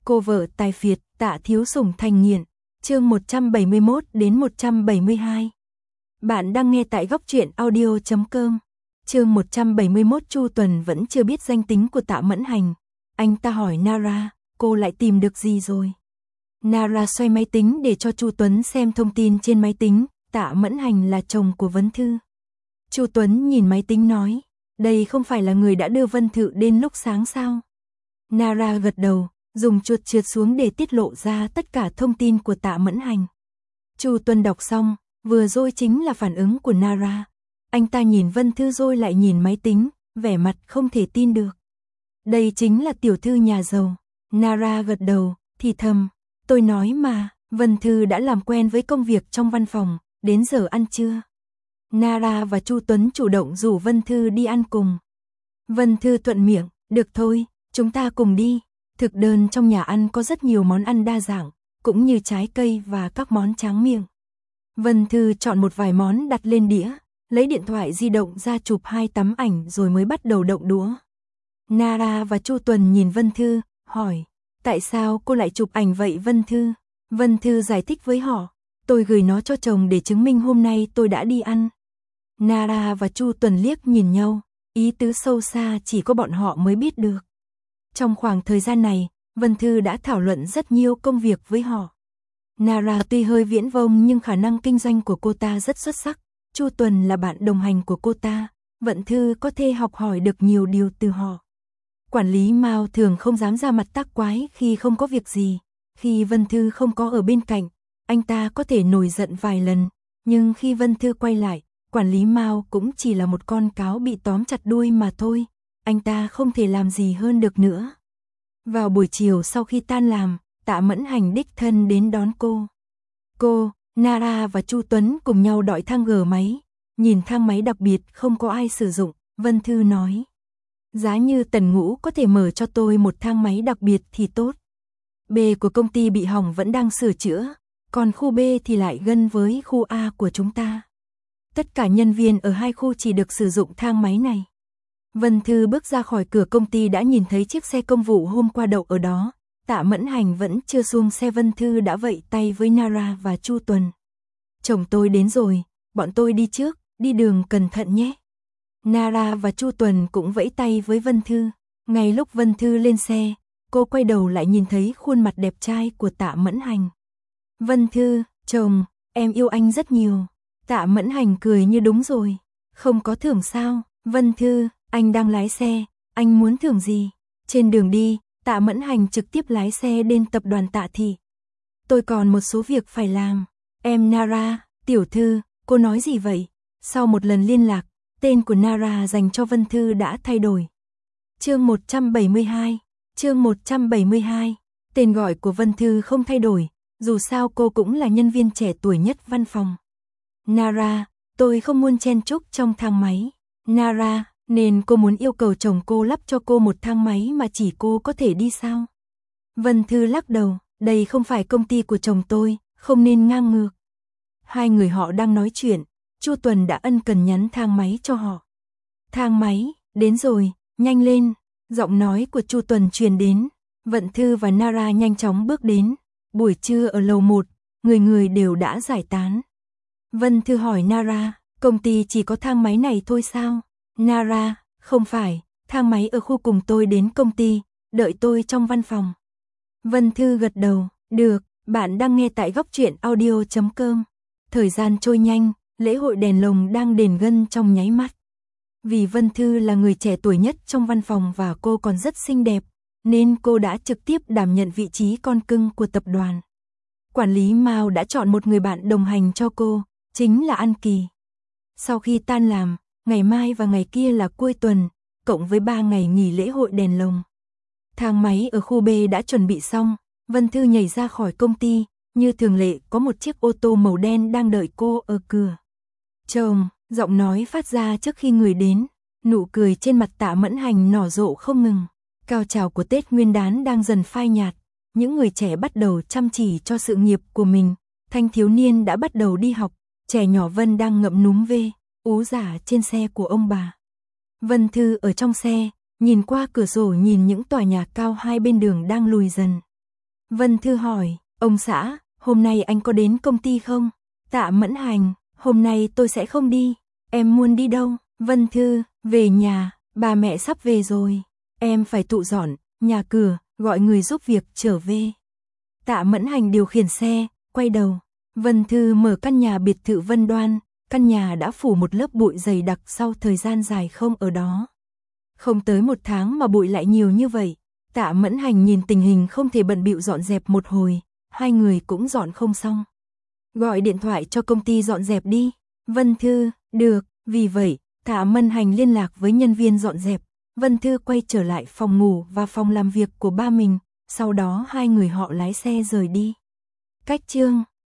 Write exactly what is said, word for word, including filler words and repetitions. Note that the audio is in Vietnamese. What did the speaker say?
Cô vợ tài phiệt, Tạ Thiếu Sủng thành nghiện. Chương một trăm bảy mươi mốt đến một trăm bảy mươi hai. Bạn đang nghe tại góc truyện audio chấm com. Chương một trăm bảy mươi mốt. Chu Tuần vẫn chưa biết danh tính của Tạ Mẫn Hành. Anh ta hỏi Nara, cô lại tìm được gì rồi? Nara xoay máy tính để cho Chu Tuấn xem thông tin trên máy tính. Tạ Mẫn Hành là chồng của Vân Thư. Chu Tuấn nhìn máy tính nói, đây không phải là người đã đưa Vân Thư đến lúc sáng sao? Nara gật đầu, dùng chuột trượt xuống để tiết lộ ra tất cả thông tin của Tạ Mẫn Hành. Chu Tuấn đọc xong, vừa rồi chính là phản ứng của Nara. Anh ta nhìn Vân Thư rồi lại nhìn máy tính, vẻ mặt không thể tin được. Đây chính là tiểu thư nhà giàu. Nara gật đầu, thì thầm, tôi nói mà, Vân Thư đã làm quen với công việc trong văn phòng, đến giờ ăn trưa. Nara và Chu Tuấn chủ động rủ Vân Thư đi ăn cùng. Vân Thư thuận miệng, được thôi, chúng ta cùng đi. Thực đơn trong nhà ăn có rất nhiều món ăn đa dạng, cũng như trái cây và các món tráng miệng. Vân Thư chọn một vài món đặt lên đĩa, lấy điện thoại di động ra chụp hai tấm ảnh rồi mới bắt đầu động đũa. Nara và Chu Tuần nhìn Vân Thư, hỏi, tại sao cô lại chụp ảnh vậy Vân Thư? Vân Thư giải thích với họ, tôi gửi nó cho chồng để chứng minh hôm nay tôi đã đi ăn. Nara và Chu Tuần liếc nhìn nhau, ý tứ sâu xa chỉ có bọn họ mới biết được. Trong khoảng thời gian này, Vân Thư đã thảo luận rất nhiều công việc với họ. Nara tuy hơi viễn vông nhưng khả năng kinh doanh của cô ta rất xuất sắc. Chu Tuần là bạn đồng hành của cô ta, Vân Thư có thể học hỏi được nhiều điều từ họ. Quản lý Mao thường không dám ra mặt tác quái khi không có việc gì. Khi Vân Thư không có ở bên cạnh, anh ta có thể nổi giận vài lần. Nhưng khi Vân Thư quay lại, quản lý Mao cũng chỉ là một con cáo bị tóm chặt đuôi mà thôi. Anh ta không thể làm gì hơn được nữa. Vào buổi chiều sau khi tan làm, Tạ Mẫn Hành đích thân đến đón cô. Cô, Nara và Chu Tuấn cùng nhau đọi thang G máy. Nhìn thang máy đặc biệt không có ai sử dụng, Vân Thư nói. Giá như Tần Ngũ có thể mở cho tôi một thang máy đặc biệt thì tốt. B của công ty bị hỏng vẫn đang sửa chữa, còn khu B thì lại gần với khu A của chúng ta. Tất cả nhân viên ở hai khu chỉ được sử dụng thang máy này. Vân Thư bước ra khỏi cửa công ty đã nhìn thấy chiếc xe công vụ hôm qua đậu ở đó. Tạ Mẫn Hành vẫn chưa xuống xe. Vân Thư đã vẫy tay với Nara và Chu Tuần. Chồng tôi đến rồi, bọn tôi đi trước, đi đường cẩn thận nhé. Nara và Chu Tuần cũng vẫy tay với Vân Thư. Ngay lúc Vân Thư lên xe, cô quay đầu lại nhìn thấy khuôn mặt đẹp trai của Tạ Mẫn Hành. Vân Thư, chồng, em yêu anh rất nhiều. Tạ Mẫn Hành cười như đúng rồi. Không có thưởng sao? Vân Thư, anh đang lái xe, anh muốn thưởng gì? Trên đường đi, Tạ Mẫn Hành trực tiếp lái xe đến tập đoàn Tạ Thị. Tôi còn một số việc phải làm. Em Nara, tiểu thư, cô nói gì vậy? Sau một lần liên lạc, tên của Nara dành cho Vân Thư đã thay đổi. Chương một trăm bảy mươi hai. Chương một trăm bảy mươi hai. Tên gọi của Vân Thư không thay đổi, dù sao cô cũng là nhân viên trẻ tuổi nhất văn phòng. Nara, tôi không muốn chen chúc trong thang máy. Nara, nên cô muốn yêu cầu chồng cô lắp cho cô một thang máy mà chỉ cô có thể đi sao? Vân Thư lắc đầu, đây không phải công ty của chồng tôi, không nên ngang ngược. Hai người họ đang nói chuyện, Chu Tuần đã ân cần nhắn thang máy cho họ. Thang máy, đến rồi, nhanh lên. Giọng nói của Chu Tuần truyền đến. Vân Thư và Nara nhanh chóng bước đến. Buổi trưa ở lầu một, người người đều đã giải tán. Vân Thư hỏi Nara, công ty chỉ có thang máy này thôi sao? Nara, không phải, thang máy ở khu cùng tôi đến công ty, đợi tôi trong văn phòng. Vân Thư gật đầu, được, bạn đang nghe tại góc truyện audio chấm com. Thời gian trôi nhanh, lễ hội đèn lồng đang đến gần trong nháy mắt. Vì Vân Thư là người trẻ tuổi nhất trong văn phòng và cô còn rất xinh đẹp, nên cô đã trực tiếp đảm nhận vị trí con cưng của tập đoàn. Quản lý Mao đã chọn một người bạn đồng hành cho cô, chính là An Kỳ. Sau khi tan làm, ngày mai và ngày kia là cuối tuần, cộng với ba ngày nghỉ lễ hội đèn lồng. Thang máy ở khu B đã chuẩn bị xong, Vân Thư nhảy ra khỏi công ty, như thường lệ có một chiếc ô tô màu đen đang đợi cô ở cửa. Chồng, giọng nói phát ra trước khi người đến, nụ cười trên mặt Tạ Mẫn Hành nở rộ không ngừng. Cao trào của Tết Nguyên đán đang dần phai nhạt, những người trẻ bắt đầu chăm chỉ cho sự nghiệp của mình, thanh thiếu niên đã bắt đầu đi học, trẻ nhỏ Vân đang ngậm núm vê, ú giả trên xe của ông bà. Vân Thư ở trong xe, nhìn qua cửa sổ nhìn những tòa nhà cao hai bên đường đang lùi dần. Vân Thư hỏi, ông xã, hôm nay anh có đến công ty không? Tạ Mẫn Hành, hôm nay tôi sẽ không đi. Em muốn đi đâu? Vân Thư, về nhà, bà mẹ sắp về rồi. Em phải tụ dọn nhà cửa, gọi người giúp việc trở về. Tạ Mẫn Hành điều khiển xe, quay đầu. Vân Thư mở căn nhà biệt thự Vân Đoan, căn nhà đã phủ một lớp bụi dày đặc sau thời gian dài không ở đó. Không tới một tháng mà bụi lại nhiều như vậy. Tạ Mẫn Hành nhìn tình hình không thể bận bịu dọn dẹp một hồi, hai người cũng dọn không xong. Gọi điện thoại cho công ty dọn dẹp đi. Vân Thư, được, vì vậy, Tạ Mẫn Hành liên lạc với nhân viên dọn dẹp. Vân Thư quay trở lại phòng ngủ và phòng làm việc của ba mình, sau đó hai người họ lái xe rời đi. Cách chương